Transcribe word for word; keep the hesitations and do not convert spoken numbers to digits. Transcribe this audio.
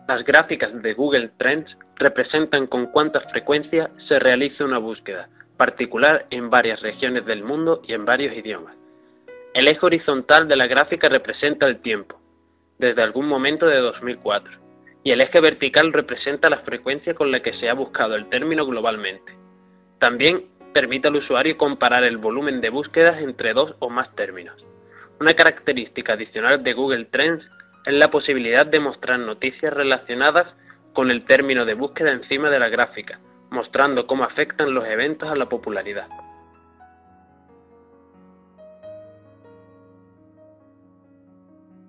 Las gráficas de Google Trends representan con cuánta frecuencia se realiza una búsqueda, particular en varias regiones del mundo y en varios idiomas. El eje horizontal de la gráfica representa el tiempo, desde algún momento de dos mil cuatro, y el eje vertical representa la frecuencia con la que se ha buscado el término globalmente. También permite al usuario comparar el volumen de búsquedas entre dos o más términos. Una característica adicional de Google Trends es la posibilidad de mostrar noticias relacionadas con el término de búsqueda encima de la gráfica, mostrando cómo afectan los eventos a la popularidad.